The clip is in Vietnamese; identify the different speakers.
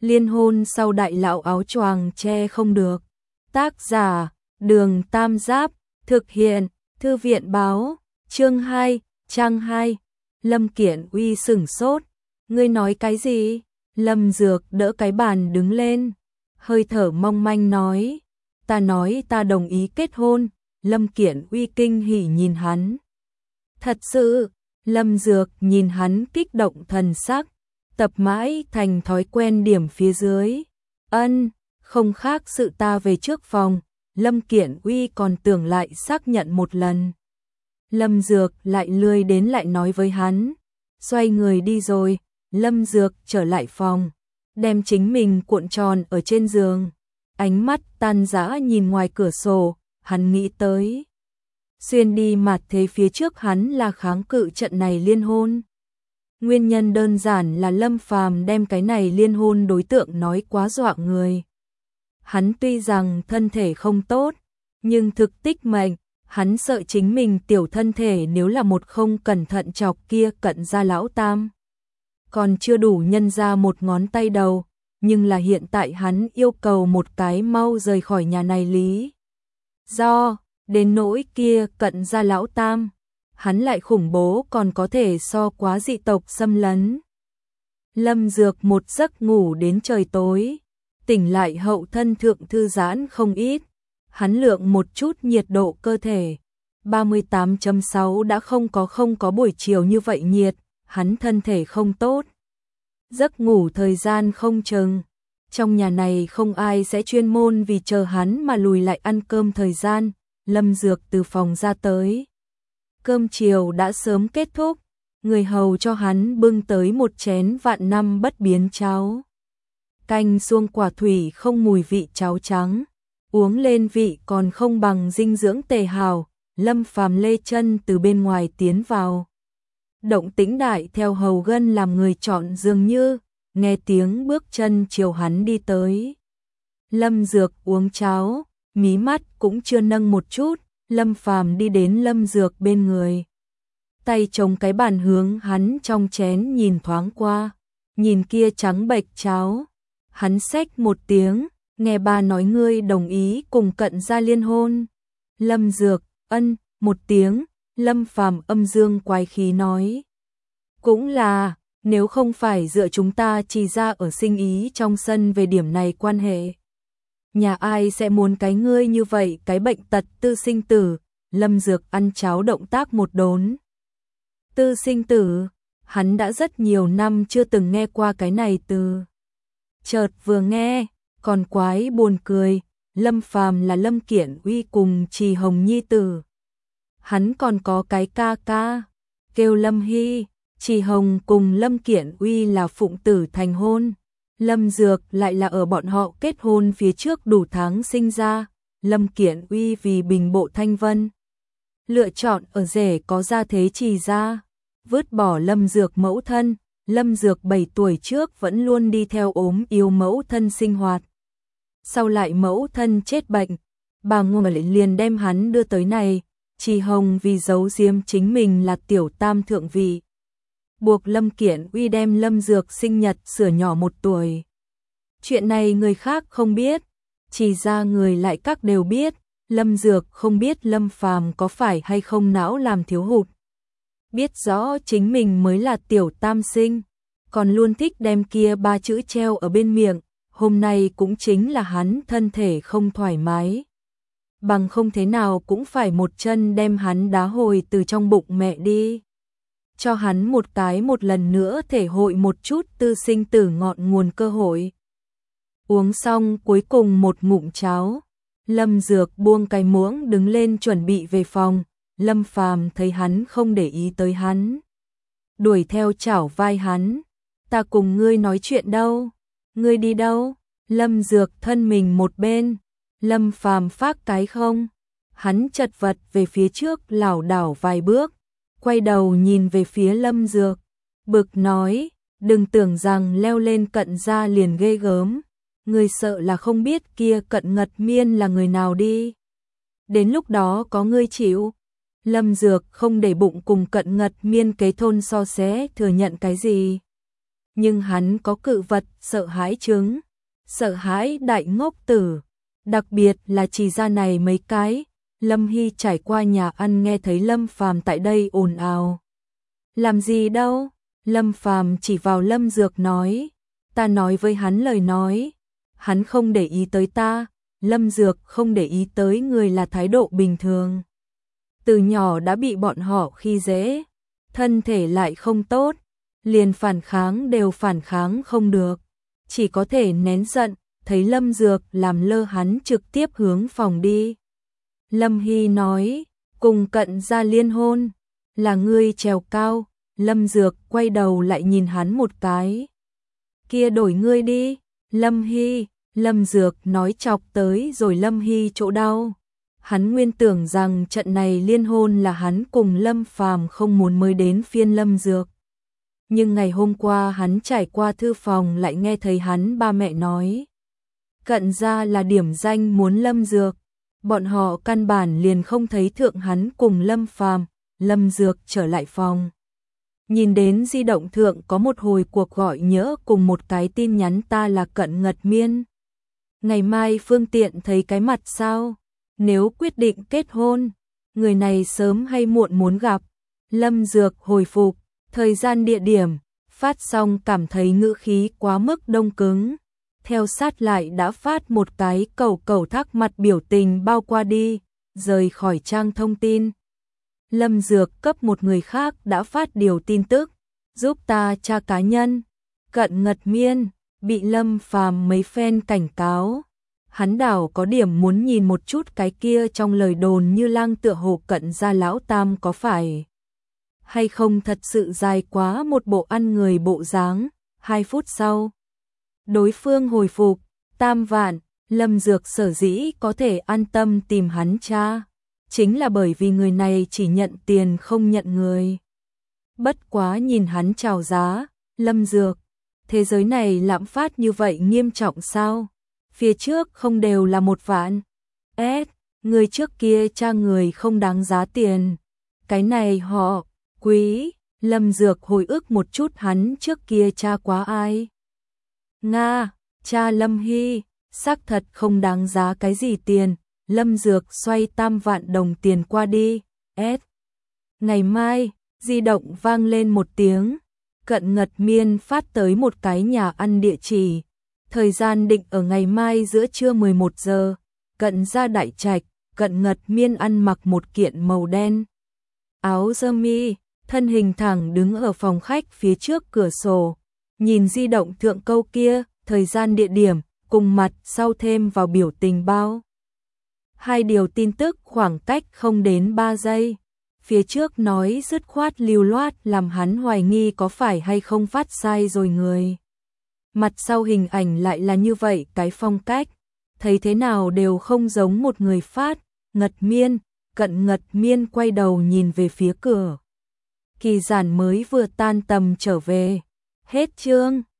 Speaker 1: Liên hôn sau đại lão áo choàng che không được. Tác giả, Đường Tam Giáp, thực hiện, Thư viện báo, chương 2, trang 2. Lâm Kiện Uy sửng sốt. Ngươi nói cái gì? Lâm Dược đỡ cái bàn đứng lên, hơi thở mong manh nói. Ta nói ta đồng ý kết hôn. Lâm Kiện Uy kinh hỉ nhìn hắn. Thật sự? Lâm Dược nhìn hắn kích động thần sắc, tập mãi thành thói quen điểm phía dưới. Ân, không khác sự ta về trước phòng. Lâm Kiện Uy còn tưởng lại xác nhận một lần. Lâm Dược lại lười đến lại nói với hắn. Xoay người đi rồi. Lâm Dược trở lại phòng, đem chính mình cuộn tròn ở trên giường. Ánh mắt tan rã nhìn ngoài cửa sổ, hắn nghĩ tới. Xuyên đi mặt thế phía trước hắn là kháng cự trận này liên hôn. Nguyên nhân đơn giản là Lâm Phàm đem cái này liên hôn đối tượng nói quá dọa người. Hắn tuy rằng thân thể không tốt, nhưng thực tích mệnh, hắn sợ chính mình tiểu thân thể nếu là một không cẩn thận chọc kia cận ra lão tam. Còn chưa đủ nhân ra một ngón tay đầu, nhưng là hiện tại hắn yêu cầu một cái mau rời khỏi nhà này lý. Do, đến nỗi kia cận ra lão tam, hắn lại khủng bố còn có thể so quá dị tộc xâm lấn. Lâm Dược một giấc ngủ đến trời tối, tỉnh lại hậu thân thượng thư giãn không ít, hắn lượng một chút nhiệt độ cơ thể, 38.6 đã không có buổi chiều như vậy nhiệt, hắn thân thể không tốt. Giấc ngủ thời gian không chừng, trong nhà này không ai sẽ chuyên môn vì chờ hắn mà lùi lại ăn cơm thời gian. Lâm Dược từ phòng ra tới. Cơm chiều đã sớm kết thúc, người hầu cho hắn bưng tới một chén vạn năm bất biến cháo. Canh xuông quả thủy không mùi vị cháo trắng, uống lên vị còn không bằng dinh dưỡng tề hào. Lâm Phàm lê chân từ bên ngoài tiến vào. Động tĩnh đại theo hầu gân làm người chọn dường như, nghe tiếng bước chân chiều hắn đi tới. Lâm Dược uống cháo, mí mắt cũng chưa nâng một chút, Lâm Phàm đi đến Lâm Dược bên người. Tay chống cái bàn hướng hắn trong chén nhìn thoáng qua, nhìn kia trắng bệch cháo. Hắn xách một tiếng, nghe ba nói ngươi đồng ý cùng cận gia liên hôn. Lâm Dược, ân, một tiếng, Lâm Phàm âm dương quái khí nói. Cũng là, nếu không phải dựa chúng ta chỉ ra ở sinh ý trong sân về điểm này quan hệ. Nhà ai sẽ muốn cái ngươi như vậy, cái bệnh tật tư sinh tử. Lâm Dược ăn cháo động tác một đốn. Tư sinh tử, hắn đã rất nhiều năm chưa từng nghe qua cái này từ. Chợt vừa nghe, còn quái buồn cười. Lâm Phàm là Lâm Kiện Uy cùng Trì Hồng nhi tử. Hắn còn có cái ca ca, kêu Lâm Hy. Trì Hồng cùng Lâm Kiện Uy là phụng tử thành hôn. Lâm Dược lại là ở bọn họ kết hôn phía trước đủ tháng sinh ra. Lâm Kiện Uy vì bình bộ thanh vân, lựa chọn ở rể có gia thế Trì gia, vứt bỏ Lâm Dược mẫu thân. Lâm Dược 7 tuổi trước vẫn luôn đi theo ốm yếu mẫu thân sinh hoạt. Sau lại mẫu thân chết bệnh, bà Ngô liền đem hắn đưa tới này. Trì Hồng vì giấu giếm chính mình là tiểu tam thượng vị, buộc Lâm Kiện Uy đem Lâm Dược sinh nhật sửa nhỏ 1 tuổi. Chuyện này người khác không biết, Trì gia người lại các đều biết. Lâm Dược không biết Lâm Phàm có phải hay không não làm thiếu hụt. Biết rõ chính mình mới là tiểu tam sinh, còn luôn thích đem kia 3 chữ treo ở bên miệng. Hôm nay cũng chính là hắn thân thể không thoải mái, bằng không thế nào cũng phải một chân đem hắn đá hồi từ trong bụng mẹ đi. Cho hắn một lần nữa thể hội một chút tư sinh tử ngọn nguồn cơ hội. Uống xong cuối cùng một ngụm cháo, Lâm Dược buông cái muỗng đứng lên chuẩn bị về phòng. Lâm Phàm thấy hắn không để ý tới hắn, đuổi theo chảo vai hắn. Ta cùng ngươi nói chuyện đâu? Ngươi đi đâu? Lâm Dược thân mình một bên. Lâm Phàm phát cái không. Hắn chật vật về phía trước lảo đảo vài bước, quay đầu nhìn về phía Lâm Dược, bực nói, đừng tưởng rằng leo lên cận gia liền ghê gớm. Ngươi sợ là không biết kia cận ngật miên là người nào đi. Đến lúc đó có ngươi chịu. Lâm Dược không để bụng cùng cận ngật miên kế thôn so xé thừa nhận cái gì. nhưng hắn có cự vật sợ hãi chứng, sợ hãi đại ngốc tử, đặc biệt là chỉ ra này mấy cái. Lâm Hy trải qua nhà ăn nghe thấy Lâm Phàm tại đây ồn ào. Làm gì đâu? Lâm Phàm chỉ vào Lâm Dược nói, ta nói với hắn lời nói, hắn không để ý tới ta. Lâm Dược không để ý tới người là thái độ bình thường. Từ nhỏ đã bị bọn họ khi dễ, thân thể lại không tốt, liền phản kháng đều phản kháng không được, chỉ có thể nén giận. Thấy Lâm Dược làm lơ hắn trực tiếp hướng phòng đi. Lâm Hy nói, cùng Cận Gia liên hôn, là ngươi trèo cao. Lâm Dược quay đầu lại nhìn hắn một cái. Kia đổi ngươi đi, Lâm Hy. Lâm Dược nói chọc tới rồi Lâm Hy chỗ đau. Hắn nguyên tưởng rằng trận này liên hôn là hắn cùng Lâm Phàm không muốn mới đến phiên Lâm Dược. Nhưng ngày hôm qua hắn trải qua thư phòng lại nghe thấy hắn ba mẹ nói. Cận Gia là điểm danh muốn Lâm Dược. Bọn họ căn bản liền không thấy thượng hắn cùng Lâm Phàm. Lâm Dược trở lại phòng. Nhìn đến di động thượng có một hồi cuộc gọi nhỡ cùng một cái tin nhắn, ta là Cận Ngật Miên. Ngày mai phương tiện thấy cái mặt sao? Nếu quyết định kết hôn, người này sớm hay muộn muốn gặp. Lâm Dược hồi phục, thời gian địa điểm, phát xong cảm thấy ngữ khí quá mức đông cứng. Theo sát lại đã phát một cái cẩu thắc mặt biểu tình bao qua đi, rời khỏi trang thông tin. Lâm Dược cấp một người khác đã phát điều tin tức, giúp ta tra cá nhân. Cận Ngật Miên bị Lâm Phàm mấy phen cảnh cáo. Hắn đảo có điểm muốn nhìn một chút cái kia trong lời đồn như lang tựa hồ Cận Gia lão tam có phải hay không thật sự dài quá một bộ ăn người bộ dáng. 2 phút sau, đối phương hồi phục, Tam vạn. Lâm Dược sở dĩ có thể an tâm tìm hắn cha, chính là bởi vì người này chỉ nhận tiền không nhận người. Bất quá nhìn hắn chào giá, Lâm Dược, thế giới này lạm phát như vậy nghiêm trọng sao? Phía trước không đều là 1 vạn. Người trước kia cha người không đáng giá tiền. Cái này họ quý. Lâm Dược hồi ức một chút hắn trước kia cha quá ai. Nga, cha Lâm Hy, xác thật không đáng giá cái gì tiền. Lâm Dược xoay 3 vạn đồng tiền qua đi. Ngày mai, di động vang lên một tiếng. Cận Ngật Miên phát tới một cái nhà ăn địa chỉ. Thời gian định ở ngày mai giữa trưa 11 giờ. Cận Gia đại trạch. Cận Ngật Miên ăn mặc một kiện màu đen áo sơ mi, thân hình thẳng đứng ở phòng khách phía trước cửa sổ, nhìn di động thượng câu kia, thời gian địa điểm, cùng mặt sau thêm vào biểu tình bao. 2 điều tin tức khoảng cách không đến 3 giây. Phía trước nói dứt khoát lưu loát làm hắn hoài nghi có phải hay không phát sai rồi người. Mặt sau hình ảnh lại là như vậy cái phong cách, thấy thế nào đều không giống một người phát. Ngật Miên, Cận Ngật Miên quay đầu nhìn về phía cửa. Kỳ Giản mới vừa tan tầm trở về. Hết chương.